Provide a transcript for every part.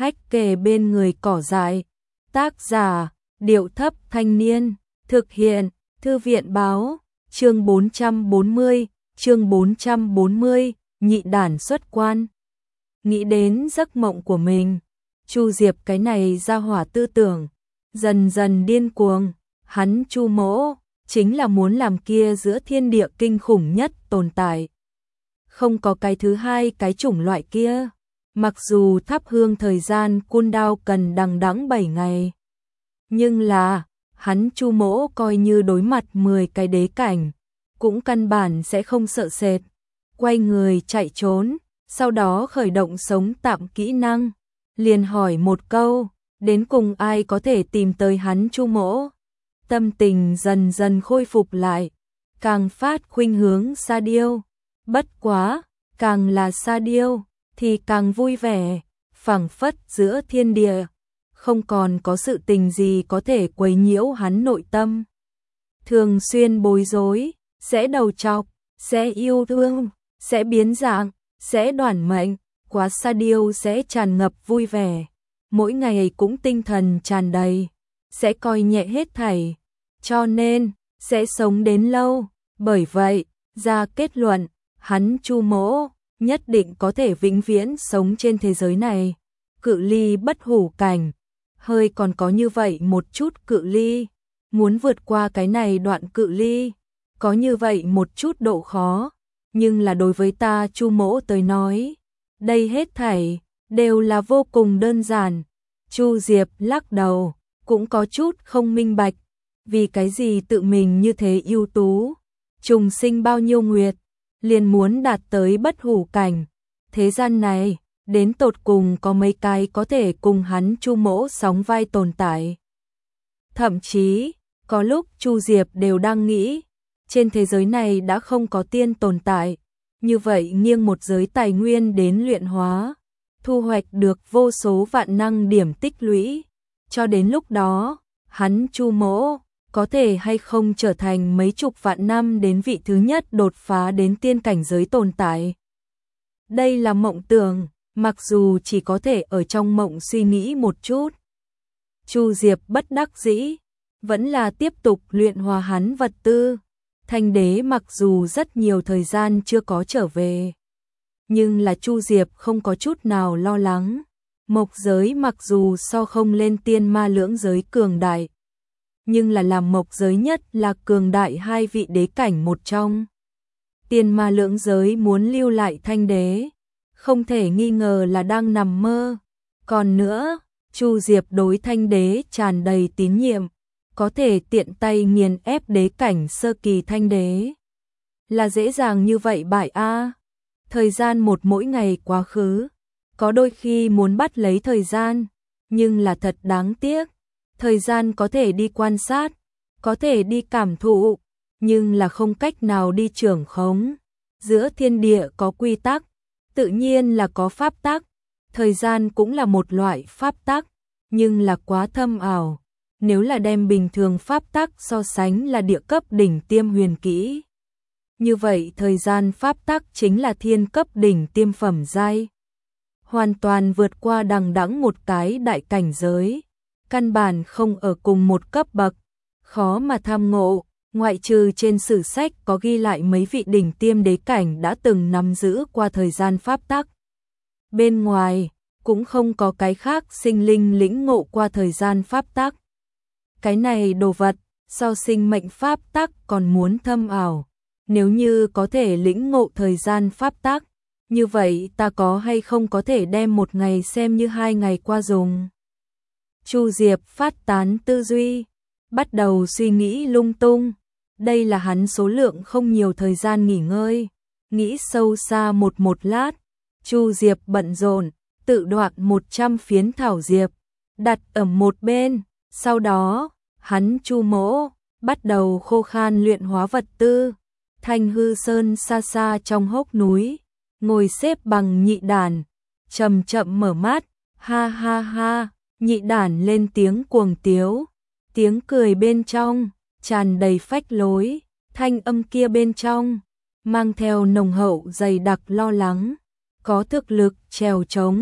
hách kề bên người cỏ dại. Tác giả, Điệu Thấp Thanh Niên. Thực hiện, Thư viện báo. Chương 440, nhị đản xuất quan. Nghĩ đến giấc mộng của mình, Chu Diệp cái này ra hỏa tư tưởng, dần dần điên cuồng. Hắn Chu Mỗ chính là muốn làm kia giữa thiên địa kinh khủng nhất tồn tại. Không có cái thứ hai cái chủng loại kia. Mặc dù thắp hương thời gian cooldown cần đằng đẵng 7 ngày, nhưng là hắn Chu Mỗ coi như đối mặt 10 cái đế cảnh, cũng căn bản sẽ không sợ sệt. Quay người chạy trốn, sau đó khởi động sống tạm kỹ năng, liền hỏi một câu, đến cùng ai có thể tìm tới hắn Chu Mỗ. Tâm tình dần dần khôi phục lại, càng phát khuynh hướng Sa Điêu. Bất quá, càng là Sa Điêu thì càng vui vẻ, phảng phất giữa thiên địa không còn có sự tình gì có thể quấy nhiễu hắn nội tâm. Thường xuyên bối rối, sẽ đầu trọc, sẽ yêu thương, sẽ biến dạng, sẽ đoản mệnh, quá Sa Điêu sẽ tràn ngập vui vẻ, mỗi ngày cũng tinh thần tràn đầy, sẽ coi nhẹ hết thảy, cho nên sẽ sống đến lâu. Bởi vậy, ra kết luận, hắn Chu Mỗ nhất định có thể vĩnh viễn sống trên thế giới này. Cự ly bất hủ cảnh, hơi còn có như vậy một chút cự ly, muốn vượt qua cái này đoạn cự ly, có như vậy một chút độ khó, nhưng là đối với ta Chu Mỗ tới nói, đây hết thảy đều là vô cùng đơn giản. Chu Diệp lắc đầu, cũng có chút không minh bạch, vì cái gì tự mình như thế ưu tú, trùng sinh bao nhiêu nguyệt, liền muốn đạt tới bất hủ cảnh. Thế gian này, đến tột cùng có mấy cái có thể cùng hắn Chu Mỗ sóng vai tồn tại. Thậm chí, có lúc Chu Diệp đều đang nghĩ, trên thế giới này đã không có tiên tồn tại, như vậy nghiêng một giới tài nguyên đến luyện hóa, thu hoạch được vô số vạn năng điểm tích lũy, cho đến lúc đó, hắn Chu Mỗ có thể hay không trở thành mấy chục vạn năm đến vị thứ nhất đột phá đến tiên cảnh giới tồn tại. Đây là mộng tưởng, mặc dù chỉ có thể ở trong mộng suy nghĩ một chút. Chu Diệp bất đắc dĩ, vẫn là tiếp tục luyện hóa hắn vật tư. Thanh đế mặc dù rất nhiều thời gian chưa có trở về, nhưng là Chu Diệp không có chút nào lo lắng. Mộc giới mặc dù so không lên tiên ma lưỡng giới cường đại, nhưng là làm mộc giới nhất là cường đại hai vị đế cảnh một trong. Tiên ma lưỡng giới muốn lưu lại thanh đế, không thể nghi ngờ là đang nằm mơ. Còn nữa, Chu Diệp đối thanh đế tràn đầy tín nhiệm, có thể tiện tay nghiền ép đế cảnh sơ kỳ thanh đế. Là dễ dàng như vậy bại a. Thời gian một mỗi ngày quá khứ, có đôi khi muốn bắt lấy thời gian, nhưng là thật đáng tiếc. Thời gian có thể đi quan sát, có thể đi cảm thụ, nhưng là không cách nào đi trưởng khống. Giữa thiên địa có quy tắc, tự nhiên là có pháp tắc, thời gian cũng là một loại pháp tắc, nhưng là quá thâm ảo. Nếu là đem bình thường pháp tắc so sánh là địa cấp đỉnh tiêm huyền kỹ, như vậy thời gian pháp tắc chính là thiên cấp đỉnh tiêm phẩm giai, hoàn toàn vượt qua đằng đẵng một cái đại cảnh giới, căn bản không ở cùng một cấp bậc, khó mà tham ngộ. Ngoại trừ trên sử sách có ghi lại mấy vị đỉnh tiêm đế cảnh đã từng nắm giữ qua thời gian pháp tắc, bên ngoài cũng không có cái khác sinh linh lĩnh ngộ qua thời gian pháp tắc. Cái này đồ vật so sinh mệnh pháp tắc còn muốn thâm ảo. Nếu như có thể lĩnh ngộ thời gian pháp tắc, như vậy ta có hay không có thể đem một ngày xem như 2 ngày qua dùng. Chu Diệp phát tán tư duy, bắt đầu suy nghĩ lung tung. Đây là hắn số lượng không nhiều thời gian nghỉ ngơi. Nghĩ sâu xa một lát, Chu Diệp bận rộn, tự đoạn 100 phiến thảo diệp, đặt ở một bên. Sau đó, hắn Chu Mỗ bắt đầu khô khan luyện hóa vật tư. Thanh Hư Sơn xa xa trong hốc núi, ngồi xếp bằng nhị đản, chậm chậm mở mắt, ha ha ha, nhị đản lên tiếng cuồng tiếu, tiếng cười bên trong tràn đầy phách lối, thanh âm kia bên trong mang theo nồng hậu dày đặc lo lắng, có thực lực trèo trống,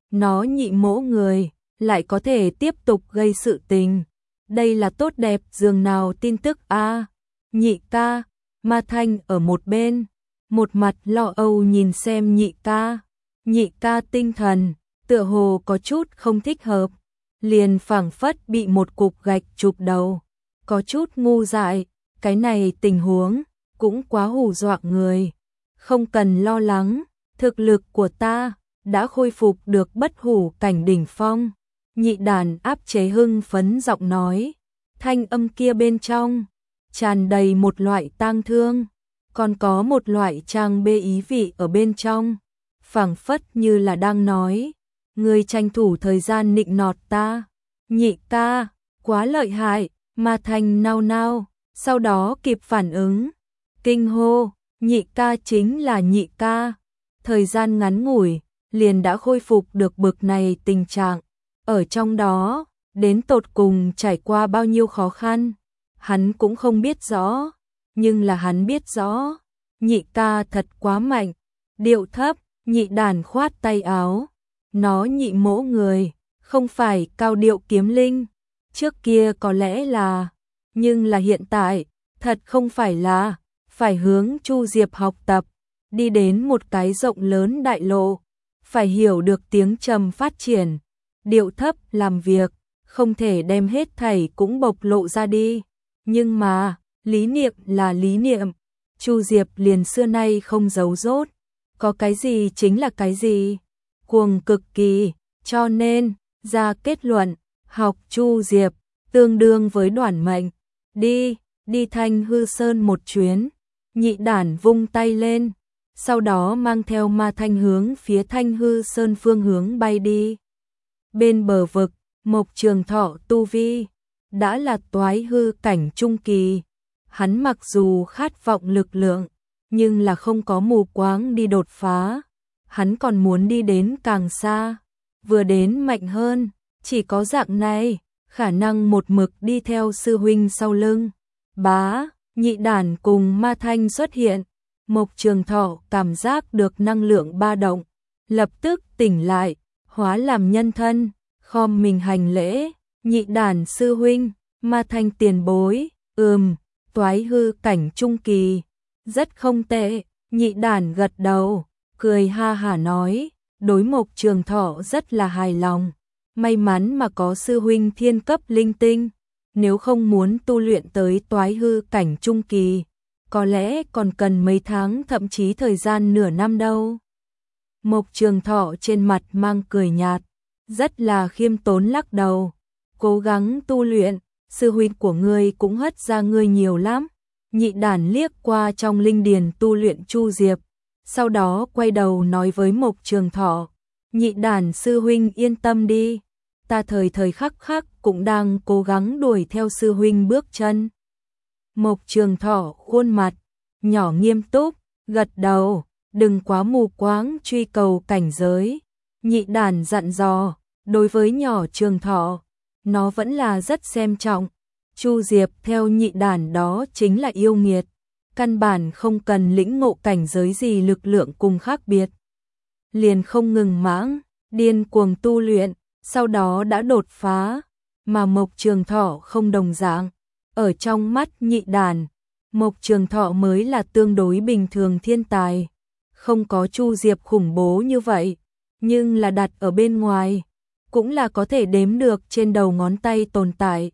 nó nhị mỗ người, lại có thể tiếp tục gây sự tình. Đây là tốt đẹp dường nào tin tức a. Nhị ca, Ma Thanh ở một bên, một mặt lo âu nhìn xem nhị ca. Nhị ca tinh thần, tựa hồ có chút không thích hợp, liền phảng phất bị một cục gạch chụp đầu, có chút ngu dại, cái này tình huống cũng quá hù dọa người. Không cần lo lắng, thực lực của ta đã khôi phục được bất hủ cảnh đỉnh phong. Nhị đàn áp chế hưng phấn giọng nói, thanh âm kia bên trong tràn đầy một loại tang thương, còn có một loại trang bê ý vị ở bên trong, phảng phất như là đang nói, ngươi tranh thủ thời gian nịnh nọt ta. Nhị ca, quá lợi hại. Ma Thanh nao nao, sau đó kịp phản ứng, kinh hô, nhị ca chính là nhị ca. Thời gian ngắn ngủi, liền đã khôi phục được bực này tình trạng, ở trong đó, đến tột cùng trải qua bao nhiêu khó khăn, hắn cũng không biết rõ, nhưng là hắn biết rõ, nhị ca thật quá mạnh. Điệu thấp, nhị đàn khoát tay áo, nó nhị mỗ người, không phải cao điệu kiếm linh, trước kia có lẽ là, nhưng là hiện tại, thật không phải là, phải hướng Chu Diệp học tập, đi đến một cái rộng lớn đại lộ, phải hiểu được tiếng trầm phát triển, điệu thấp làm việc, không thể đem hết thảy cũng bộc lộ ra đi. Nhưng mà, lý niệm là lý niệm, Chu Diệp liền xưa nay không giấu giốt, có cái gì chính là cái gì, cuồng cực kỳ, cho nên, ra kết luận, học Chu Diệp, tương đương với đoản mệnh, đi Thanh Hư Sơn một chuyến. Nhị đản vung tay lên, sau đó mang theo Ma Thanh hướng phía Thanh Hư Sơn phương hướng bay đi. Bên bờ vực, Mộc Trường Thọ tu vi đã là toái hư cảnh trung kỳ, hắn mặc dù khát vọng lực lượng, nhưng là không có mù quáng đi đột phá, hắn còn muốn đi đến càng xa, vừa đến mạnh hơn, chỉ có dạng này, khả năng một mực đi theo sư huynh sau lưng. Bá, nhị đản cùng Ma Thanh xuất hiện, Mộc Trường Thọ cảm giác được năng lượng ba động, lập tức tỉnh lại, hóa làm nhân thân, khom mình hành lễ, nhị đản sư huynh, Ma Thanh tiền bối, toái hư cảnh trung kỳ, rất không tệ. Nhị đản gật đầu, cười ha hả nói, đối Mộc Trường Thọ rất là hài lòng, may mắn mà có sư huynh thiên cấp linh tinh, nếu không muốn tu luyện tới toái hư cảnh trung kỳ, có lẽ còn cần mấy tháng thậm chí thời gian nửa năm đâu. Mộc Trường Thọ trên mặt mang cười nhạt, rất là khiêm tốn lắc đầu, cố gắng tu luyện, sư huynh của ngươi cũng hất ra ngươi nhiều lắm. Nhị đản liếc qua trong linh điền tu luyện Chu Diệp, sau đó quay đầu nói với Mộc Trường Thọ, nhị đản sư huynh yên tâm đi, ta thời thời khắc khắc cũng đang cố gắng đuổi theo sư huynh bước chân. Mộc Trường Thọ khuôn mặt nhỏ nghiêm túc, gật đầu, đừng quá mù quáng truy cầu cảnh giới. Nhị đản dặn dò, đối với nhỏ Trường Thọ, nó vẫn là rất xem trọng. Chu Diệp theo nhị đản đó chính là yêu nghiệt, căn bản không cần lĩnh ngộ cảnh giới gì lực lượng cùng khác biệt. Liền không ngừng mãng, điên cuồng tu luyện, sau đó đã đột phá, mà Mộc Trường Thọ không đồng dạng. Ở trong mắt nhị đản, Mộc Trường Thọ mới là tương đối bình thường thiên tài, không có Chu Diệp khủng bố như vậy, nhưng là đặt ở bên ngoài, cũng là có thể đếm được trên đầu ngón tay tồn tại.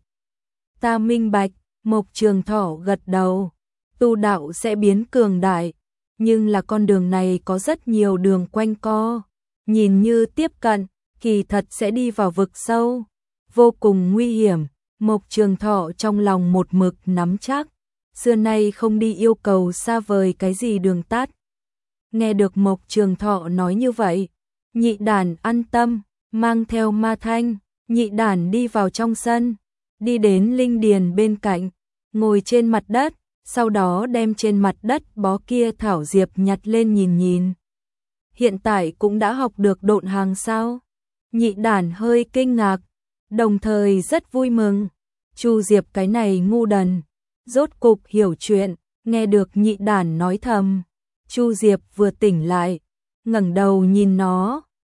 Ta minh bạch, Mộc Trường Thọ gật đầu, tu đạo sẽ biến cường đại, nhưng là con đường này có rất nhiều đường quanh co, nhìn như tiếp cận, kỳ thật sẽ đi vào vực sâu, vô cùng nguy hiểm. Mộc Trường Thọ trong lòng một mực nắm chắc, xưa nay không đi yêu cầu xa vời cái gì đường tắt. Nghe được Mộc Trường Thọ nói như vậy, nhị đản an tâm, mang theo Ma Thanh, nhị đản đi vào trong sân, đi đến linh điền bên cạnh, ngồi trên mặt đất, sau đó đem trên mặt đất bó kia thảo diệp nhặt lên nhìn nhìn. Hiện tại cũng đã học được độn hàng sao? Nhị đản hơi kinh ngạc, đồng thời rất vui mừng. Chu Diệp cái này ngu đần, rốt cục hiểu chuyện, nghe được nhị đản nói thầm. Chu Diệp vừa tỉnh lại, ngẩng đầu nhìn nó,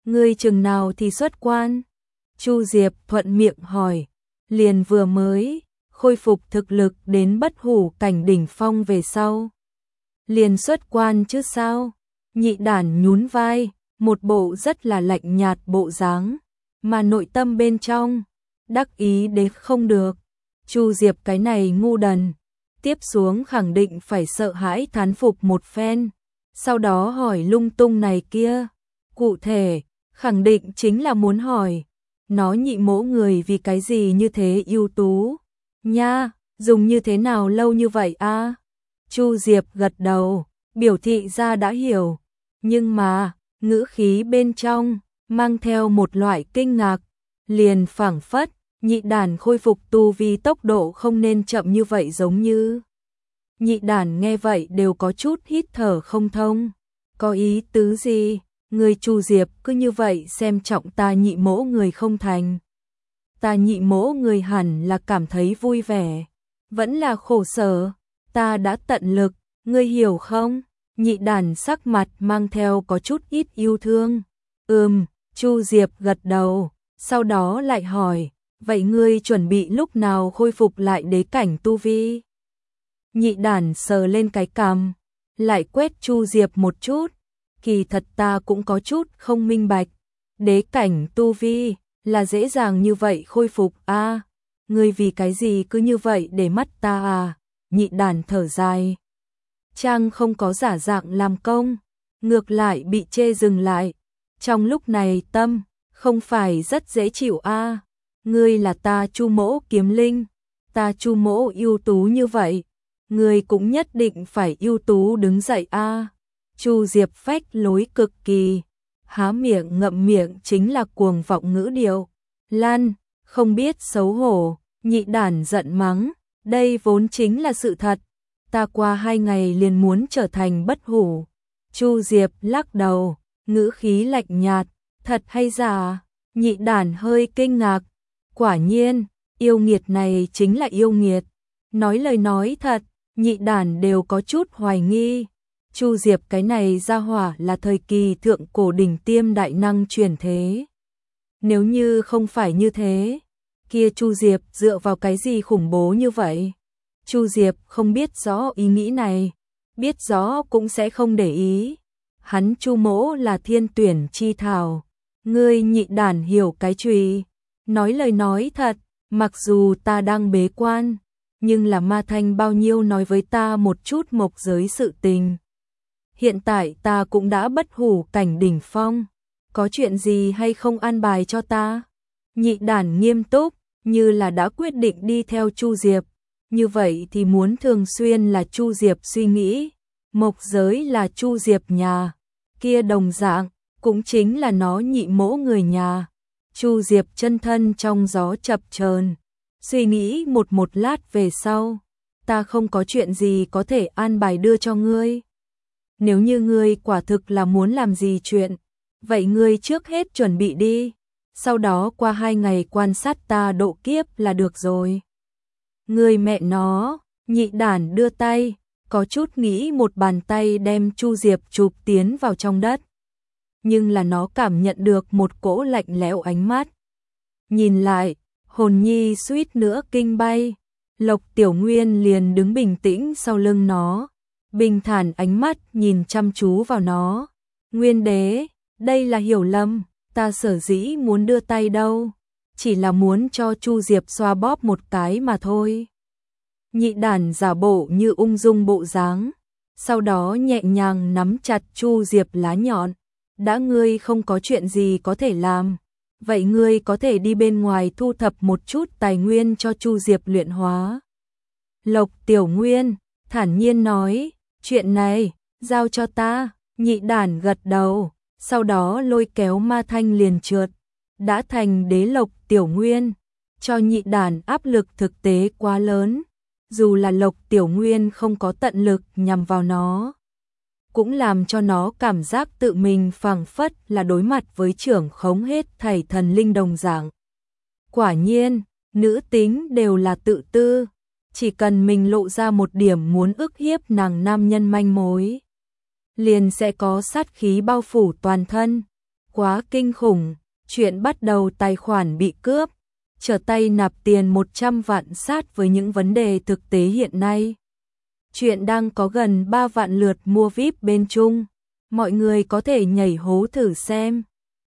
Ngươi chừng nào thì xuất quan? Chu Diệp thuận miệng hỏi, liền vừa mới khôi phục thực lực đến bất hủ cảnh đỉnh phong về sau. Liền xuất quan chứ sao? Nhị đản nhún vai, một bộ rất là lạnh nhạt bộ dáng, mà nội tâm bên trong đắc ý đến không được. Chu Diệp cái này ngu đần, tiếp xuống khẳng định phải sợ hãi thán phục một phen, sau đó hỏi lung tung này kia. Cụ thể, khẳng định chính là muốn hỏi, nó nhị mỗ người vì cái gì như thế ưu tú nha, dùng như thế nào lâu như vậy a? Chu Diệp gật đầu, biểu thị ra đã hiểu, nhưng mà ngữ khí bên trong mang theo một loại kinh ngạc, liền phảng phất nhị đản khôi phục tu vi tốc độ không nên chậm như vậy giống như. Nhị đản nghe vậy đều có chút hít thở không thông. Có ý tứ gì? Người Chu Diệp cứ như vậy xem trọng ta nhị mỗ người không thành. Ta nhị mỗ người hẳn là cảm thấy vui vẻ, vẫn là khổ sở. Ta đã tận lực, ngươi hiểu không? Nhị đản sắc mặt mang theo có chút ít yêu thương. Chu Diệp gật đầu, sau đó lại hỏi, vậy ngươi chuẩn bị lúc nào khôi phục lại đế cảnh tu vi? Nhị đản sờ lên cái cằm, lại quét Chu Diệp một chút. Kỳ thật ta cũng có chút không minh bạch, đế cảnh tu vi là dễ dàng như vậy khôi phục a? Ngươi vì cái gì cứ như vậy để mắt ta à? Nhị đản thở dài. Trang không có giả dạng làm công, ngược lại bị chê dừng lại. Trong lúc này tâm không phải rất dễ chịu a? Ngươi là ta Chu mỗ kiếm linh, ta Chu mỗ ưu tú như vậy, ngươi cũng nhất định phải ưu tú đứng dậy a. Chu Diệp phách lối cực kỳ, há miệng ngậm miệng chính là cuồng vọng ngữ điệu. Lan, không biết xấu hổ, nhị đản giận mắng, đây vốn chính là sự thật, ta qua 2 ngày liền muốn trở thành bất hủ. Chu Diệp lắc đầu, ngữ khí lạnh nhạt, thật hay giả? Nhị đản hơi kinh ngạc, quả nhiên, yêu nghiệt này chính là yêu nghiệt. Nói lời nói thật, nhị đản đều có chút hoài nghi. Chu Diệp cái này ra hỏa là thời kỳ thượng cổ đỉnh tiêm đại năng truyền thế. Nếu như không phải như thế, kia Chu Diệp dựa vào cái gì khủng bố như vậy? Chu Diệp không biết rõ ý nghĩ này, biết rõ cũng sẽ không để ý. Hắn Chu mỗ là thiên tuyển chi thảo, ngươi nhị đản hiểu cái chùy. Nói lời nói thật, mặc dù ta đang bế quan, nhưng là Ma Thanh bao nhiêu nói với ta một chút mộc giới sự tình. Hiện tại ta cũng đã bất hủ cảnh đỉnh phong, có chuyện gì hay không an bài cho ta? Nhị đản nghiêm túc, như là đã quyết định đi theo Chu Diệp. Như vậy thì muốn thường xuyên là Chu Diệp suy nghĩ, mộc giới là Chu Diệp nhà, kia đồng dạng, cũng chính là nó nhị mỗ người nhà. Chu Diệp chân thân trong gió chập chờn, suy nghĩ một lát về sau, ta không có chuyện gì có thể an bài đưa cho ngươi. Nếu như ngươi quả thực là muốn làm gì chuyện, vậy ngươi trước hết chuẩn bị đi, sau đó qua 2 ngày quan sát ta độ kiếp là được rồi. Ngươi mẹ nó, nhị đản đưa tay, có chút nghĩ một bàn tay đem Chu Diệp chụp tiến vào trong đất. Nhưng là nó cảm nhận được một cỗ lạnh lẽo ánh mắt. Nhìn lại, hồn nhi suýt nữa kinh bay. Lộc Tiểu Nguyên liền đứng bình tĩnh sau lưng nó, bình thản ánh mắt nhìn chăm chú vào nó. Nguyên đế, đây là hiểu lầm, ta sở dĩ muốn đưa tay đâu, chỉ là muốn cho Chu Diệp xoa bóp một cái mà thôi. Nhị đản giả bộ như ung dung bộ dáng, sau đó nhẹ nhàng nắm chặt Chu Diệp lá nhọn. Đã ngươi không có chuyện gì có thể làm, vậy ngươi có thể đi bên ngoài thu thập một chút tài nguyên cho Chu Diệp luyện hóa. Lộc Tiểu Nguyên thản nhiên nói, chuyện này, giao cho ta. Nhị đản gật đầu, sau đó lôi kéo Ma Thanh liền trượt. Đã thành đế Lộc Tiểu Nguyên, cho nhị đản áp lực thực tế quá lớn. Dù là Lộc Tiểu Nguyên không có tận lực nhằm vào nó, cũng làm cho nó cảm giác tự mình phảng phất là đối mặt với trưởng khống hết thảy thần linh đồng dạng. Quả nhiên, nữ tính đều là tự tư, chỉ cần mình lộ ra một điểm muốn ức hiếp nàng nam nhân manh mối, liền sẽ có sát khí bao phủ toàn thân. quá kinh khủng, chuyện bắt đầu tài khoản bị cướp, trở tay nạp tiền 100 vạn sát với những vấn đề thực tế hiện nay. Chuyện đang có gần 3 vạn lượt mua VIP bên Trung, mọi người có thể nhảy hố thử xem.